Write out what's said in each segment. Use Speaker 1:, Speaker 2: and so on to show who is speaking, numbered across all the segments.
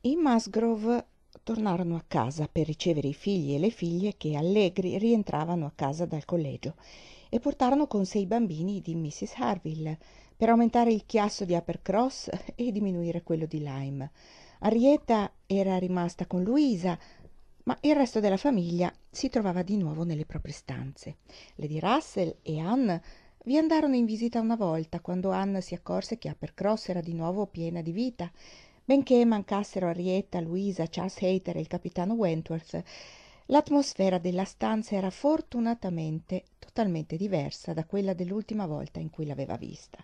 Speaker 1: I Musgrove tornarono a casa per ricevere i figli e le figlie che allegri rientravano a casa dal collegio e portarono con sé i bambini di Mrs. Harville per aumentare il chiasso di Uppercross e diminuire quello di Lyme. Henrietta era rimasta con Luisa, ma il resto della famiglia si trovava di nuovo nelle proprie stanze. Lady Russell e Anne vi andarono in visita una volta, quando Anne si accorse che Uppercross era di nuovo piena di vita. Benché mancassero Henrietta, Luisa, Charles Hayter e il capitano Wentworth, l'atmosfera della stanza era fortunatamente totalmente diversa da quella dell'ultima volta in cui l'aveva vista.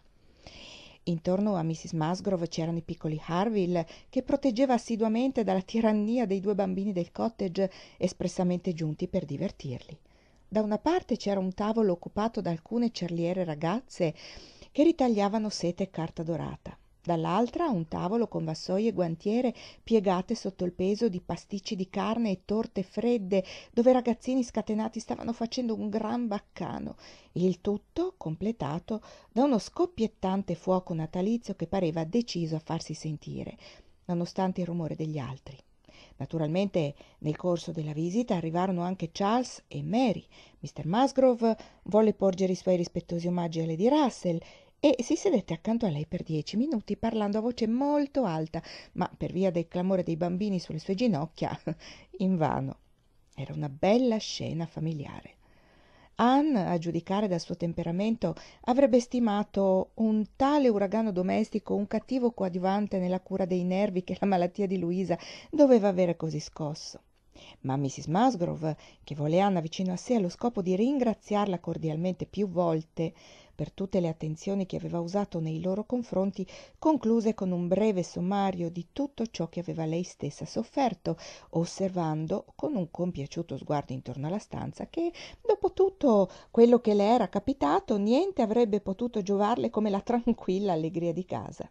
Speaker 1: Intorno a Mrs. Musgrove c'erano i piccoli Harville, che proteggeva assiduamente dalla tirannia dei due bambini del cottage espressamente giunti per divertirli. Da una parte c'era un tavolo occupato da alcune cerliere ragazze che ritagliavano seta e carta dorata, dall'altra un tavolo con vassoi e guantiere piegate sotto il peso di pasticci di carne e torte fredde, dove i ragazzini scatenati stavano facendo un gran baccano, il tutto completato da uno scoppiettante fuoco natalizio che pareva deciso a farsi sentire, nonostante il rumore degli altri. Naturalmente nel corso della visita arrivarono anche Charles e Mary. Mr. Musgrove volle porgere i suoi rispettosi omaggi a Lady Russell e si sedette accanto a lei per 10 minuti parlando a voce molto alta, ma per via del clamore dei bambini sulle sue ginocchia, invano. Era una bella scena familiare. Anne, a giudicare dal suo temperamento, avrebbe stimato un tale uragano domestico un cattivo coadiuvante nella cura dei nervi che la malattia di Luisa doveva avere così scosso. Ma Mrs. Musgrove, che volle Anna vicino a sé allo scopo di ringraziarla cordialmente più volte per tutte le attenzioni che aveva usato nei loro confronti, concluse con un breve sommario di tutto ciò che aveva lei stessa sofferto, osservando con un compiaciuto sguardo intorno alla stanza che, dopo tutto quello che le era capitato, niente avrebbe potuto giovarle come la tranquilla allegria di casa.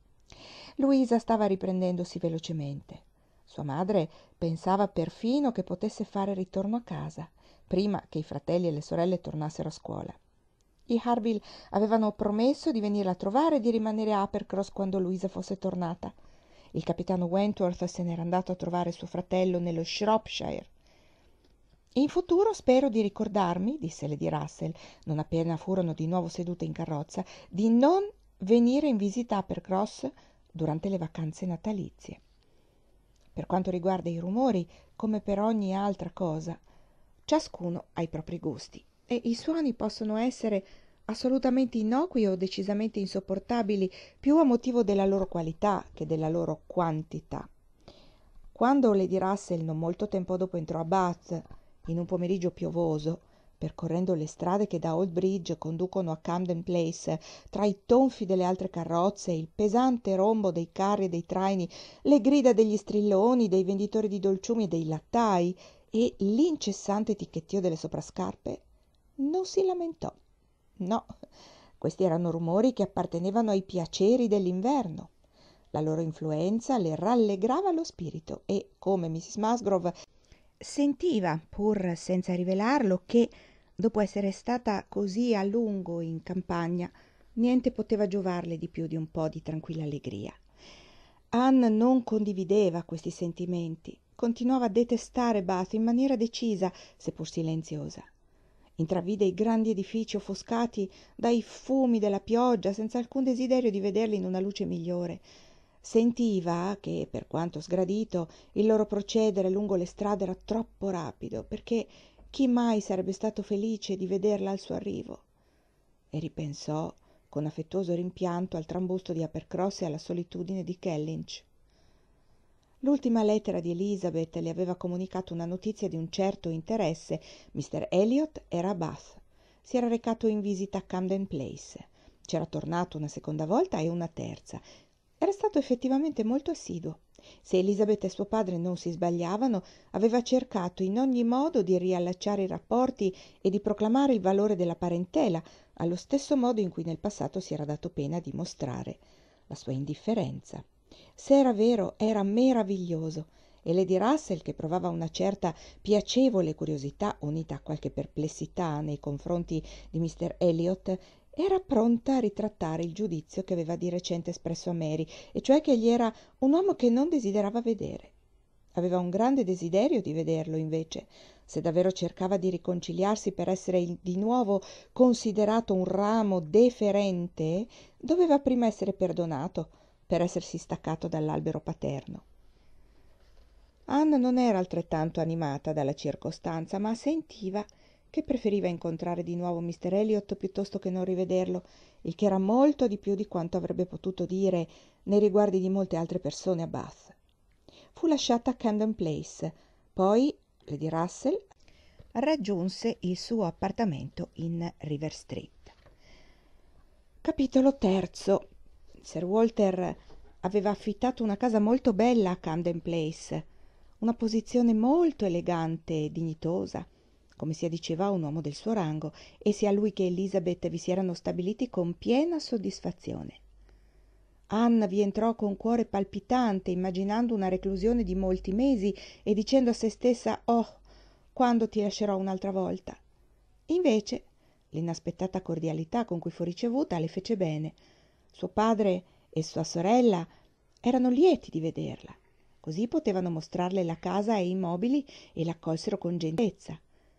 Speaker 1: Luisa stava riprendendosi velocemente. Sua madre pensava perfino che potesse fare ritorno a casa, prima che i fratelli e le sorelle tornassero a scuola. I Harville avevano promesso di venirla a trovare e di rimanere a Uppercross quando Luisa fosse tornata. Il capitano Wentworth se n'era andato a trovare suo fratello nello Shropshire. In futuro spero di ricordarmi, disse Lady Russell, non appena furono di nuovo sedute in carrozza, di non venire in visita a Uppercross durante le vacanze natalizie. Per quanto riguarda i rumori, come per ogni altra cosa, ciascuno ha i propri gusti e i suoni possono essere assolutamente innocui o decisamente insopportabili più a motivo della loro qualità che della loro quantità. Quando Lady Russell non molto tempo dopo entrò a Bath, in un pomeriggio piovoso, percorrendo le strade che da Old Bridge conducono a Camden Place, tra i tonfi delle altre carrozze, il pesante rombo dei carri e dei traini, le grida degli strilloni, dei venditori di dolciumi e dei lattai e l'incessante ticchettio delle soprascarpe, non si lamentò. No, questi erano rumori che appartenevano ai piaceri dell'inverno. La loro influenza le rallegrava lo spirito e, come Mrs. Musgrove, sentiva, pur senza rivelarlo, che, dopo essere stata così a lungo in campagna, niente poteva giovarle di più di un po' di tranquilla allegria. Anne non condivideva questi sentimenti, continuava a detestare Bath in maniera decisa, seppur silenziosa. Intravide i grandi edifici offuscati dai fumi della pioggia senza alcun desiderio di vederli in una luce migliore. Sentiva che, per quanto sgradito, il loro procedere lungo le strade era troppo rapido, perché chi mai sarebbe stato felice di vederla al suo arrivo? E ripensò con affettuoso rimpianto al trambusto di Uppercross e alla solitudine di Kellynch. L'ultima lettera di Elizabeth le aveva comunicato una notizia di un certo interesse. Mr. Elliot era a Bath. Si era recato in visita a Camden Place. C'era tornato una seconda volta e una terza. Era stato effettivamente molto assiduo. Se Elizabeth e suo padre non si sbagliavano, aveva cercato in ogni modo di riallacciare i rapporti e di proclamare il valore della parentela, allo stesso modo in cui nel passato si era dato pena di mostrare la sua indifferenza. Se era vero, era meraviglioso, e Lady Russell, che provava una certa piacevole curiosità unita a qualche perplessità nei confronti di Mr. Elliot, Era pronta a ritrattare il giudizio che aveva di recente espresso a Mary, e cioè che egli era un uomo che non desiderava vedere. Aveva un grande desiderio di vederlo, invece. Se davvero cercava di riconciliarsi per essere di nuovo considerato un ramo deferente, doveva prima essere perdonato per essersi staccato dall'albero paterno. Anna non era altrettanto animata dalla circostanza, ma sentiva che preferiva incontrare di nuovo Mr. Elliot piuttosto che non rivederlo, il che era molto di più di quanto avrebbe potuto dire nei riguardi di molte altre persone a Bath. Fu lasciata a Camden Place, poi Lady Russell raggiunse il suo appartamento in River Street. Capitolo terzo. Sir Walter aveva affittato una casa molto bella a Camden Place, una posizione molto elegante e dignitosa, come si addiceva a un uomo del suo rango, e sia lui che Elizabeth vi si erano stabiliti con piena soddisfazione. Anna vi entrò con cuore palpitante, immaginando una reclusione di molti mesi e dicendo a se stessa: «Oh, quando ti lascerò un'altra volta!» Invece l'inaspettata cordialità con cui fu ricevuta le fece bene. Suo padre e sua sorella erano lieti di vederla. Così potevano mostrarle la casa e i mobili e l'accolsero con gentilezza.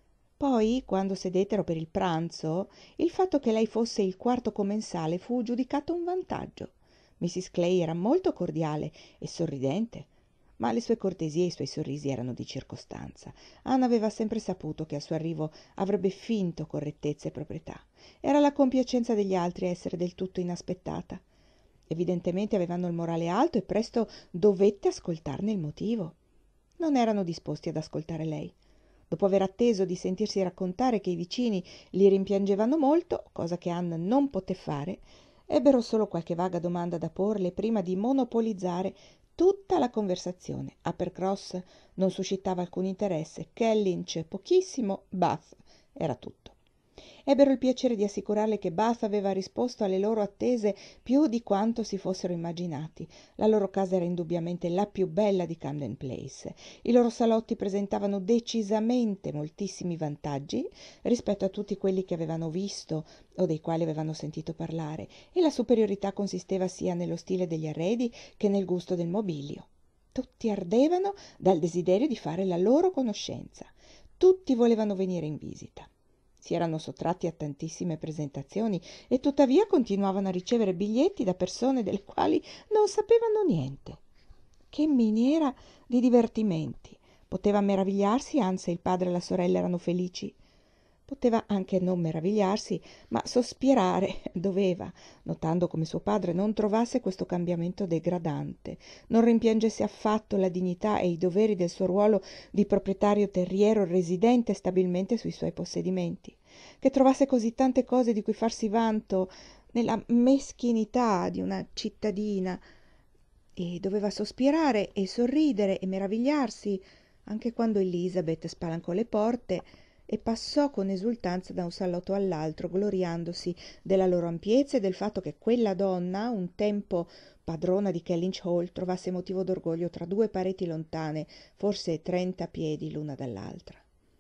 Speaker 1: Poi, quando sedettero per il pranzo, il fatto che lei fosse il quarto commensale fu giudicato un vantaggio. Mrs. Clay era molto cordiale e sorridente, ma le sue cortesie e i suoi sorrisi erano di circostanza. Anna aveva sempre saputo che al suo arrivo avrebbe finto correttezza e proprietà. Era la compiacenza degli altri a essere del tutto inaspettata. Evidentemente avevano il morale alto e presto dovette ascoltarne il motivo. Non erano disposti ad ascoltare lei. Dopo aver atteso di sentirsi raccontare che i vicini li rimpiangevano molto, cosa che Anna non poté fare, ebbero solo qualche vaga domanda da porle prima di monopolizzare tutta la conversazione. Uppercross non suscitava alcun interesse, Kellynch pochissimo, Bath era tutto. Ebbero il piacere di assicurarle che Bath aveva risposto alle loro attese più di quanto si fossero immaginati. La loro casa era indubbiamente la più bella di Camden Place. I loro salotti presentavano decisamente moltissimi vantaggi rispetto a tutti quelli che avevano visto o dei quali avevano sentito parlare, e la superiorità consisteva sia nello stile degli arredi che nel gusto del mobilio. Tutti ardevano dal desiderio di fare la loro conoscenza. Tutti volevano venire in visita. Si erano sottratti a tantissime presentazioni e tuttavia continuavano a ricevere biglietti da persone delle quali non sapevano niente. Che miniera di divertimenti! Poteva meravigliarsi, anzi il padre e la sorella erano felici. Poteva anche non meravigliarsi, ma sospirare doveva, notando come suo padre non trovasse questo cambiamento degradante, non rimpiangesse affatto la dignità e i doveri del suo ruolo di proprietario terriero residente stabilmente sui suoi possedimenti, che trovasse così tante cose di cui farsi vanto nella meschinità di una cittadina, e doveva sospirare e sorridere e meravigliarsi anche quando Elizabeth spalancò le porte e passò con esultanza da un salotto all'altro, gloriandosi della loro ampiezza e del fatto che quella donna, un tempo padrona di Kellynch Hall, trovasse motivo d'orgoglio tra due pareti lontane, forse 30 piedi l'una dall'altra.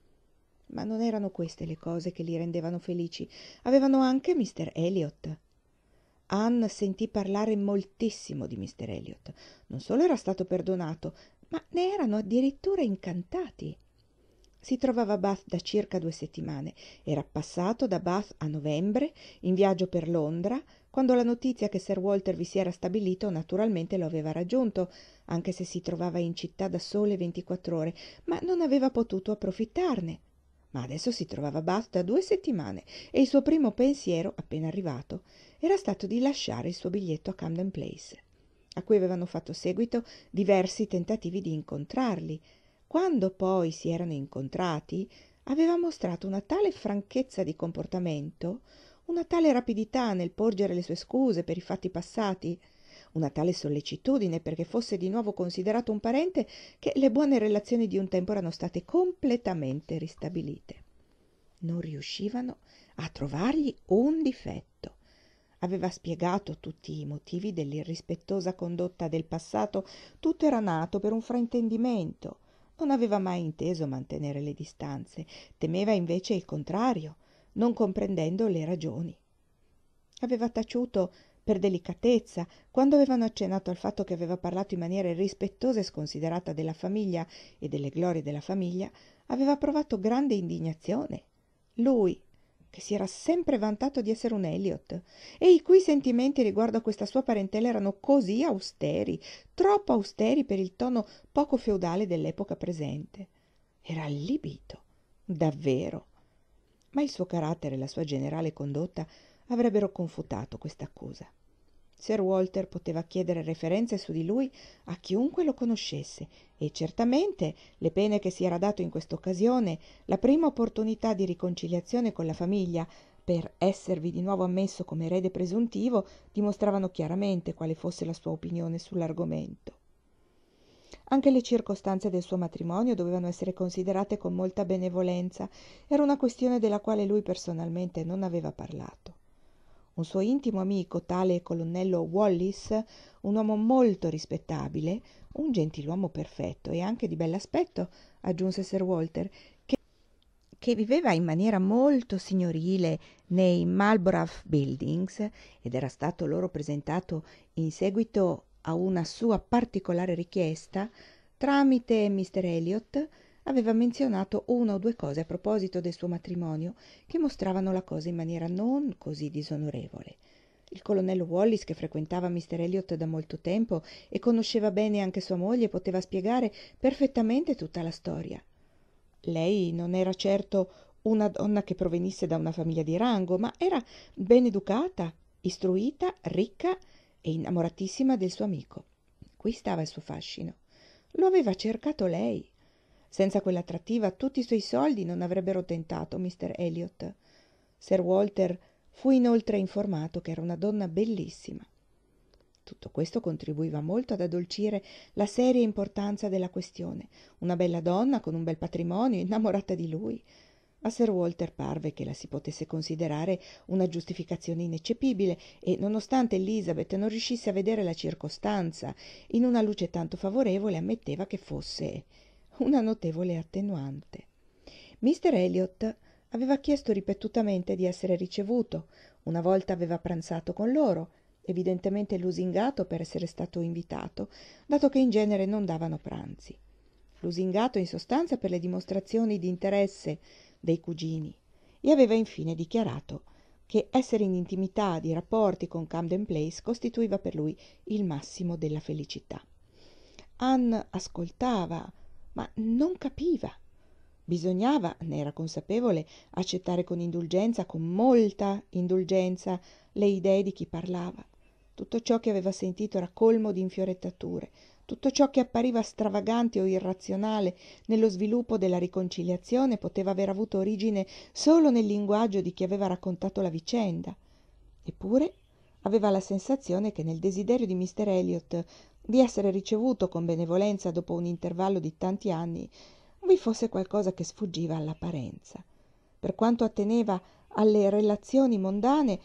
Speaker 1: Ma non erano queste le cose che li rendevano felici. Avevano anche Mr. Elliot. Anne sentì parlare moltissimo di Mr. Elliot. Non solo era stato perdonato, ma ne erano addirittura incantati. Si trovava a Bath da circa 2 settimane. Era passato da Bath a novembre, in viaggio per Londra, quando la notizia che Sir Walter vi si era stabilito naturalmente lo aveva raggiunto, anche se si trovava in città da sole 24 ore, ma non aveva potuto approfittarne. Ma adesso si trovava a Bath da 2 settimane e il suo primo pensiero, appena arrivato, era stato di lasciare il suo biglietto a Camden Place, a cui avevano fatto seguito diversi tentativi di incontrarli. Quando poi si erano incontrati, aveva mostrato una tale franchezza di comportamento, una tale rapidità nel porgere le sue scuse per i fatti passati, una tale sollecitudine perché fosse di nuovo considerato un parente, che le buone relazioni di un tempo erano state completamente ristabilite. Non riuscivano a trovargli un difetto. Aveva spiegato tutti i motivi dell'irrispettosa condotta del passato, tutto era nato per un fraintendimento. Non aveva mai inteso mantenere le distanze, temeva invece il contrario, non comprendendo le ragioni. Aveva taciuto per delicatezza, quando avevano accennato al fatto che aveva parlato in maniera irrispettosa e sconsiderata della famiglia e delle glorie della famiglia, aveva provato grande indignazione. Lui, che si era sempre vantato di essere un Elliot, e i cui sentimenti riguardo a questa sua parentela erano così austeri, troppo austeri per il tono poco feudale dell'epoca presente. Era allibito, davvero. Ma il suo carattere e la sua generale condotta avrebbero confutato questa accusa. Sir Walter poteva chiedere referenze su di lui a chiunque lo conoscesse e certamente le pene che si era dato in quest'occasione, la prima opportunità di riconciliazione con la famiglia per esservi di nuovo ammesso come erede presuntivo, dimostravano chiaramente quale fosse la sua opinione sull'argomento. Anche le circostanze del suo matrimonio dovevano essere considerate con molta benevolenza. Era una questione della quale lui personalmente non aveva parlato. Un suo intimo amico, tale colonnello Wallis, un uomo molto rispettabile, un gentiluomo perfetto e anche di bell'aspetto, aggiunse Sir Walter, che viveva in maniera molto signorile nei Marlborough Buildings ed era stato loro presentato in seguito a una sua particolare richiesta, tramite Mr. Elliot, aveva menzionato una o due cose a proposito del suo matrimonio che mostravano la cosa in maniera non così disonorevole. Il colonnello Wallis, che frequentava Mr. Elliot da molto tempo e conosceva bene anche sua moglie, poteva spiegare perfettamente tutta la storia. Lei non era certo una donna che provenisse da una famiglia di rango, ma era ben educata, istruita, ricca e innamoratissima del suo amico. Qui stava il suo fascino. Lo aveva cercato lei. Senza quell'attrattiva tutti i suoi soldi non avrebbero tentato Mr. Elliot. Sir Walter fu inoltre informato che era una donna bellissima. Tutto questo contribuiva molto ad addolcire la seria importanza della questione. Una bella donna con un bel patrimonio, innamorata di lui. A Sir Walter parve che la si potesse considerare una giustificazione ineccepibile e, nonostante Elizabeth non riuscisse a vedere la circostanza in una luce tanto favorevole, ammetteva che fosse una notevole attenuante. Mr. Elliot aveva chiesto ripetutamente di essere ricevuto. Una volta aveva pranzato con loro, evidentemente lusingato per essere stato invitato, dato che in genere non davano pranzi. Lusingato in sostanza per le dimostrazioni di interesse dei cugini, e aveva infine dichiarato che essere in intimità di rapporti con Camden Place costituiva per lui il massimo della felicità. Anne ascoltava, ma non capiva. Bisognava, ne era consapevole, accettare con indulgenza, con molta indulgenza, le idee di chi parlava. Tutto ciò che aveva sentito era colmo di infiorettature. Tutto ciò che appariva stravagante o irrazionale nello sviluppo della riconciliazione poteva aver avuto origine solo nel linguaggio di chi aveva raccontato la vicenda. Eppure aveva la sensazione che nel desiderio di Mr. Elliot di essere ricevuto con benevolenza dopo un intervallo di tanti anni vi fosse qualcosa che sfuggiva all'apparenza. Per quanto atteneva alle relazioni mondane,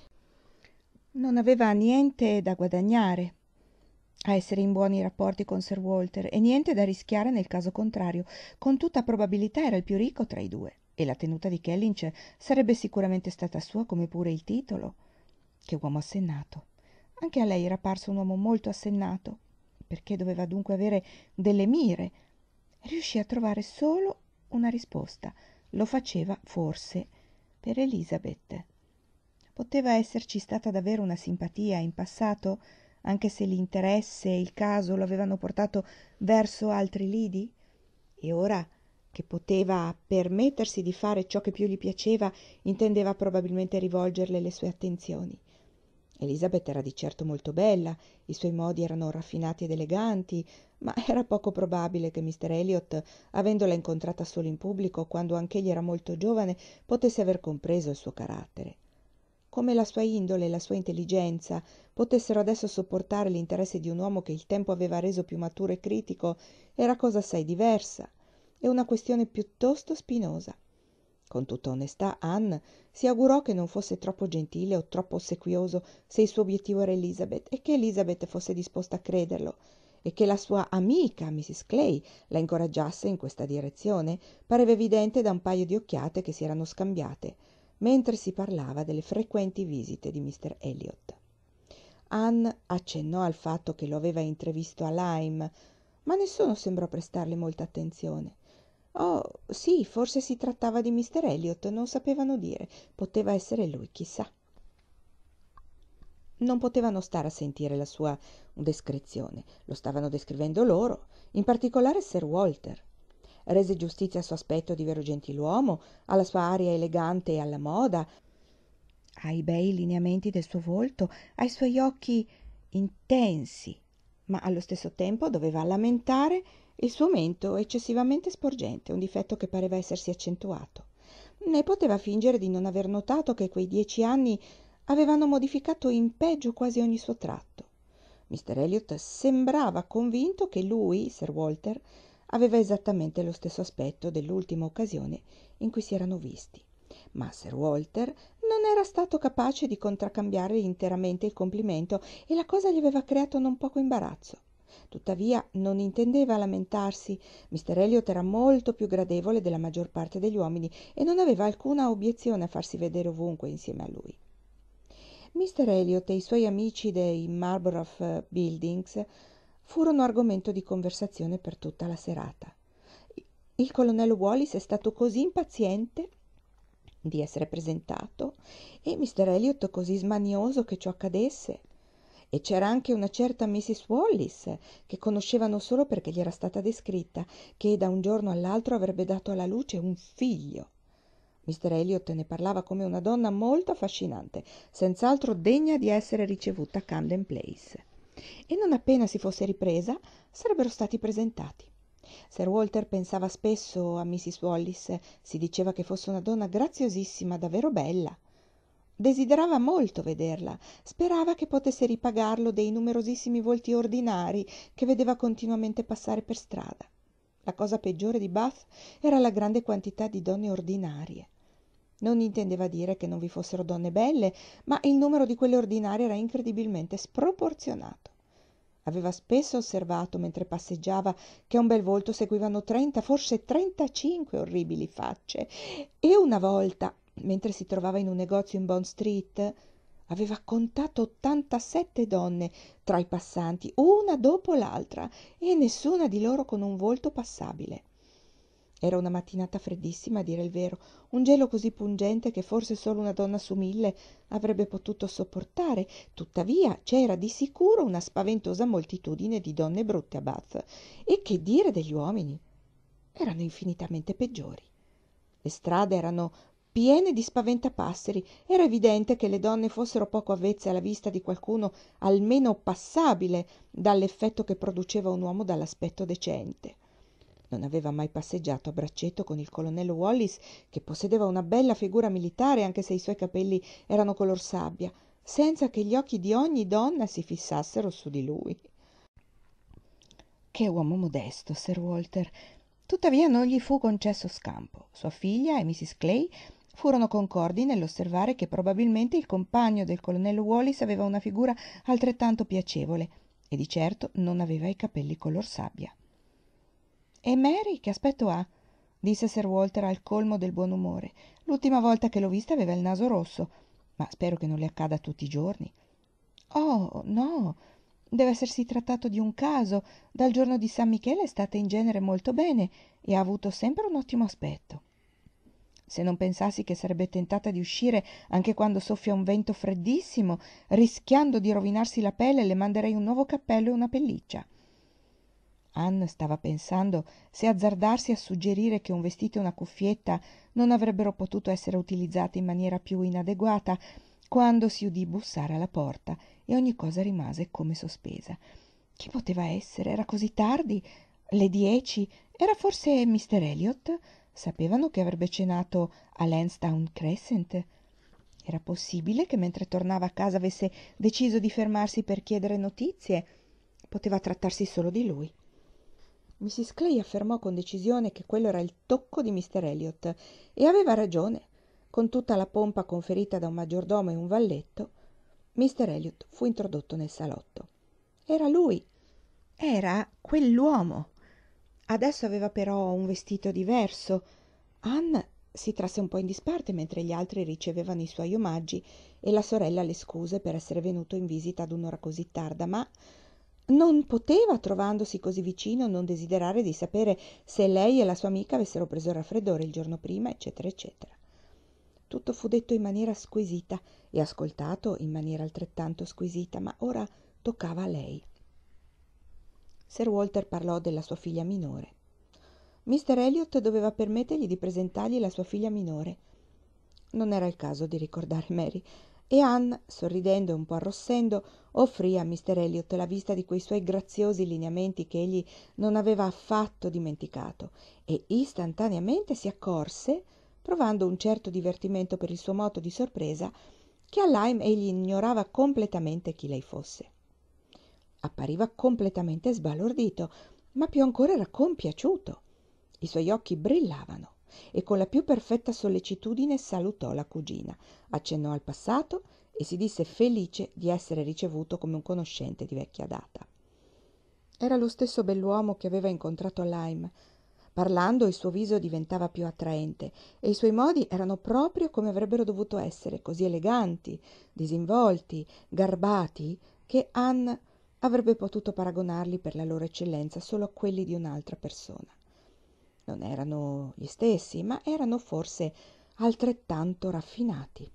Speaker 1: non aveva niente da guadagnare a essere in buoni rapporti con Sir Walter e niente da rischiare nel caso contrario. Con tutta probabilità era il più ricco tra i due e la tenuta di Kellynch sarebbe sicuramente stata sua, come pure il titolo. Che uomo assennato. Anche a lei era parso un uomo molto assennato. Perché doveva dunque avere delle mire? Riuscì a trovare solo una risposta. Lo faceva, forse, per Elizabeth. Poteva esserci stata davvero una simpatia in passato, anche se l'interesse e il caso lo avevano portato verso altri lidi? E ora che poteva permettersi di fare ciò che più gli piaceva, intendeva probabilmente rivolgerle le sue attenzioni. Elizabeth era di certo molto bella, i suoi modi erano raffinati ed eleganti, ma era poco probabile che Mr. Elliot, avendola incontrata solo in pubblico, quando anch'egli era molto giovane, potesse aver compreso il suo carattere. Come la sua indole e la sua intelligenza potessero adesso sopportare l'interesse di un uomo che il tempo aveva reso più maturo e critico, era cosa assai diversa e una questione piuttosto spinosa. Con tutta onestà Anne si augurò che non fosse troppo gentile o troppo ossequioso se il suo obiettivo era Elizabeth e che Elizabeth fosse disposta a crederlo e che la sua amica Mrs. Clay la incoraggiasse in questa direzione pareva evidente da un paio di occhiate che si erano scambiate, mentre si parlava delle frequenti visite di Mr. Elliot. Anne accennò al fatto che lo aveva intravisto a Lyme, ma nessuno sembrò prestarle molta attenzione. Oh, sì, forse si trattava di Mr. Elliot, non sapevano dire. Poteva essere lui, chissà. Non potevano stare a sentire la sua descrizione. Lo stavano descrivendo loro, in particolare Sir Walter. Rese giustizia al suo aspetto di vero gentiluomo, alla sua aria elegante e alla moda, ai bei lineamenti del suo volto, ai suoi occhi intensi, ma allo stesso tempo doveva lamentare il suo mento eccessivamente sporgente, un difetto che pareva essersi accentuato. Né poteva fingere di non aver notato che quei 10 anni avevano modificato in peggio quasi ogni suo tratto. Mr. Elliot sembrava convinto che lui, Sir Walter, aveva esattamente lo stesso aspetto dell'ultima occasione in cui si erano visti. Ma Sir Walter non era stato capace di contraccambiare interamente il complimento e la cosa gli aveva creato non poco imbarazzo. Tuttavia non intendeva lamentarsi. Mr. Elliot era molto più gradevole della maggior parte degli uomini e non aveva alcuna obiezione a farsi vedere ovunque insieme a lui. Mr. Elliot e i suoi amici dei Marlborough Buildings furono argomento di conversazione per tutta la serata. Il colonnello Wallis è stato così impaziente di essere presentato e Mr. Elliot così smanioso che ciò accadesse. E c'era anche una certa Mrs. Wallis, che conoscevano solo perché gli era stata descritta, che da un giorno all'altro avrebbe dato alla luce un figlio. Mr. Elliot ne parlava come una donna molto affascinante, senz'altro degna di essere ricevuta a Camden Place. E non appena si fosse ripresa, sarebbero stati presentati. Sir Walter pensava spesso a Mrs. Wallis, si diceva che fosse una donna graziosissima, davvero bella. Desiderava molto vederla, sperava che potesse ripagarlo dei numerosissimi volti ordinari che vedeva continuamente passare per strada. La cosa peggiore di Bath era la grande quantità di donne ordinarie. Non intendeva dire che non vi fossero donne belle, ma il numero di quelle ordinarie era incredibilmente sproporzionato. Aveva spesso osservato, mentre passeggiava, che a un bel volto seguivano 30, forse 35 orribili facce, e una volta, mentre si trovava in un negozio in Bond Street, aveva contato 87 donne tra i passanti, una dopo l'altra, e nessuna di loro con un volto passabile. Era una mattinata freddissima, a dire il vero, un gelo così pungente che forse solo una donna su 1000 avrebbe potuto sopportare. Tuttavia c'era di sicuro una spaventosa moltitudine di donne brutte a Bath. E che dire degli uomini? Erano infinitamente peggiori. Le strade erano piene di spaventapasseri. Era evidente che le donne fossero poco avvezze alla vista di qualcuno almeno passabile dall'effetto che produceva un uomo dall'aspetto decente. Non aveva mai passeggiato a braccetto con il colonnello Wallis, che possedeva una bella figura militare anche se i suoi capelli erano color sabbia, senza che gli occhi di ogni donna si fissassero su di lui. Che uomo modesto, Sir Walter! Tuttavia non gli fu concesso scampo. Sua figlia e Mrs. Clay furono concordi nell'osservare che probabilmente il compagno del colonnello Wallis aveva una figura altrettanto piacevole e di certo non aveva i capelli color sabbia. «E Mary che aspetto ha?» disse Sir Walter al colmo del buon umore. «L'ultima volta che l'ho vista aveva il naso rosso, ma spero che non le accada tutti i giorni». «Oh, no, deve essersi trattato di un caso. Dal giorno di San Michele è stata in genere molto bene e ha avuto sempre un ottimo aspetto. Se non pensassi che sarebbe tentata di uscire anche quando soffia un vento freddissimo, rischiando di rovinarsi la pelle, le manderei un nuovo cappello e una pelliccia». Anne stava pensando se azzardarsi a suggerire che un vestito e una cuffietta non avrebbero potuto essere utilizzate in maniera più inadeguata, quando si udì bussare alla porta e ogni cosa rimase come sospesa. Chi poteva essere? Era così tardi? Le 10? Era forse Mr. Elliot? Sapevano che avrebbe cenato a Lansdowne Crescent? Era possibile che mentre tornava a casa avesse deciso di fermarsi per chiedere notizie? Poteva trattarsi solo di lui. Mrs. Clay affermò con decisione che quello era il tocco di Mr. Elliot e aveva ragione. Con tutta la pompa conferita da un maggiordomo e un valletto, Mr. Elliot fu introdotto nel salotto. Era lui, era quell'uomo. Adesso aveva però un vestito diverso. Anne si trasse un po' in disparte mentre gli altri ricevevano i suoi omaggi e la sorella le scuse per essere venuto in visita ad un'ora così tarda, ma non poteva, trovandosi così vicino, non desiderare di sapere se lei e la sua amica avessero preso il raffreddore il giorno prima, eccetera, eccetera. Tutto fu detto in maniera squisita e ascoltato in maniera altrettanto squisita, ma ora toccava a lei. Sir Walter parlò della sua figlia minore. Mr. Elliot doveva permettergli di presentargli la sua figlia minore. Non era il caso di ricordare Mary, e Anne, sorridendo e un po' arrossendo, offrì a Mr. Elliot la vista di quei suoi graziosi lineamenti che egli non aveva affatto dimenticato, e istantaneamente si accorse, provando un certo divertimento per il suo moto di sorpresa, che a Lyme egli ignorava completamente chi lei fosse. Appariva completamente sbalordito, ma più ancora era compiaciuto. I suoi occhi brillavano e con la più perfetta sollecitudine salutò la cugina, accennò al passato e si disse felice di essere ricevuto come un conoscente di vecchia data. Era lo stesso bell'uomo che aveva incontrato a Lyme. Parlando il suo viso diventava più attraente e i suoi modi erano proprio come avrebbero dovuto essere, così eleganti, disinvolti, garbati, che Anne avrebbe potuto paragonarli per la loro eccellenza solo a quelli di un'altra persona. Non erano gli stessi, ma erano forse altrettanto raffinati.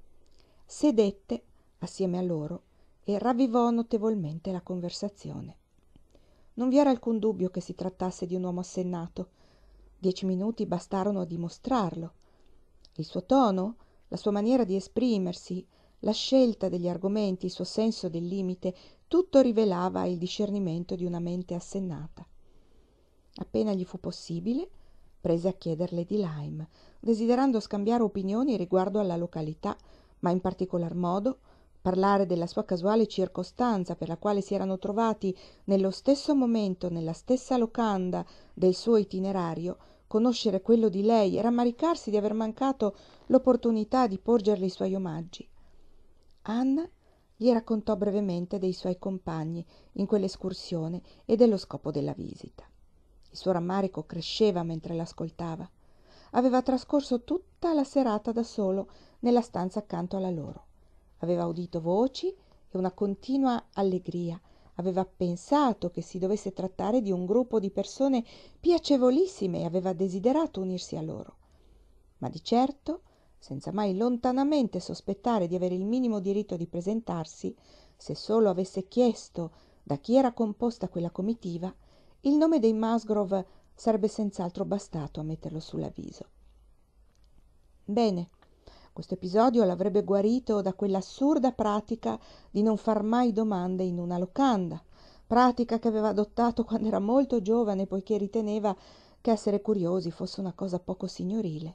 Speaker 1: Sedette assieme a loro e ravvivò notevolmente la conversazione. Non vi era alcun dubbio che si trattasse di un uomo assennato. 10 minuti bastarono a dimostrarlo. Il suo tono, la sua maniera di esprimersi, la scelta degli argomenti, il suo senso del limite, tutto rivelava il discernimento di una mente assennata. Appena gli fu possibile, prese a chiederle di Lyme, desiderando scambiare opinioni riguardo alla località, ma in particolar modo parlare della sua casuale circostanza per la quale si erano trovati nello stesso momento, nella stessa locanda del suo itinerario, conoscere quello di lei e rammaricarsi di aver mancato l'opportunità di porgerle i suoi omaggi. Anne gli raccontò brevemente dei suoi compagni in quell'escursione e dello scopo della visita. Il suo rammarico cresceva mentre l'ascoltava. Aveva trascorso tutta la serata da solo nella stanza accanto alla loro. Aveva udito voci e una continua allegria. Aveva pensato che si dovesse trattare di un gruppo di persone piacevolissime e aveva desiderato unirsi a loro. Ma di certo, senza mai lontanamente sospettare di avere il minimo diritto di presentarsi, se solo avesse chiesto da chi era composta quella comitiva, il nome dei Musgrove sarebbe senz'altro bastato a metterlo sull'avviso. Bene, questo episodio l'avrebbe guarito da quell'assurda pratica di non far mai domande in una locanda, pratica che aveva adottato quando era molto giovane poiché riteneva che essere curiosi fosse una cosa poco signorile.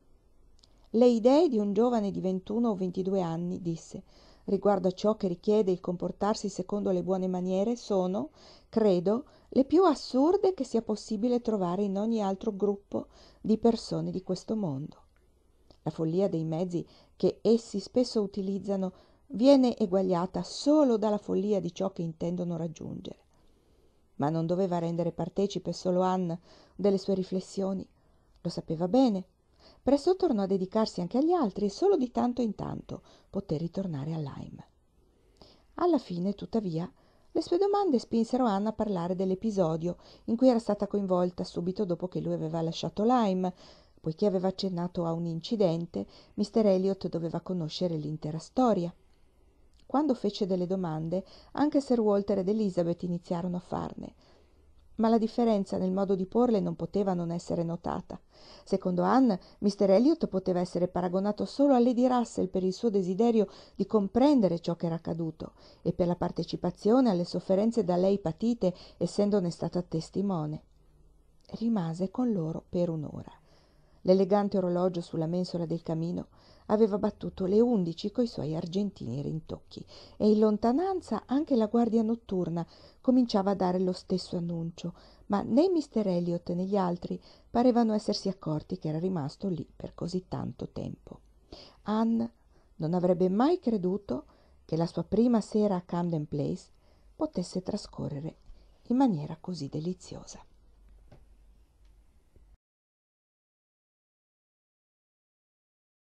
Speaker 1: Le idee di un giovane di 21 o 22 anni, disse, riguardo a ciò che richiede il comportarsi secondo le buone maniere sono, credo, le più assurde che sia possibile trovare in ogni altro gruppo di persone di questo mondo. La follia dei mezzi che essi spesso utilizzano viene eguagliata solo dalla follia di ciò che intendono raggiungere. Ma non doveva rendere partecipe solo Anne delle sue riflessioni. Lo sapeva bene. Presto tornò a dedicarsi anche agli altri e solo di tanto in tanto poté ritornare a Lyme. Alla fine, tuttavia, le sue domande spinsero Anne a parlare dell'episodio in cui era stata coinvolta subito dopo che lui aveva lasciato Lyme. Poiché aveva accennato a un incidente, Mr. Elliot doveva conoscere l'intera storia. Quando fece delle domande, anche Sir Walter ed Elizabeth iniziarono a farne, ma la differenza nel modo di porle non poteva non essere notata. Secondo Anne, Mr. Elliot poteva essere paragonato solo a Lady Russell per il suo desiderio di comprendere ciò che era accaduto e per la partecipazione alle sofferenze da lei patite, essendone stata testimone. Rimase con loro per un'ora. L'elegante orologio sulla mensola del camino aveva battuto le 11 coi suoi argentini rintocchi e in lontananza anche la guardia notturna cominciava a dare lo stesso annuncio, ma né Mr. Elliot né gli altri parevano essersi accorti che era rimasto lì per così tanto tempo. Anne non avrebbe mai creduto che la sua prima sera a Camden Place potesse trascorrere in maniera così deliziosa.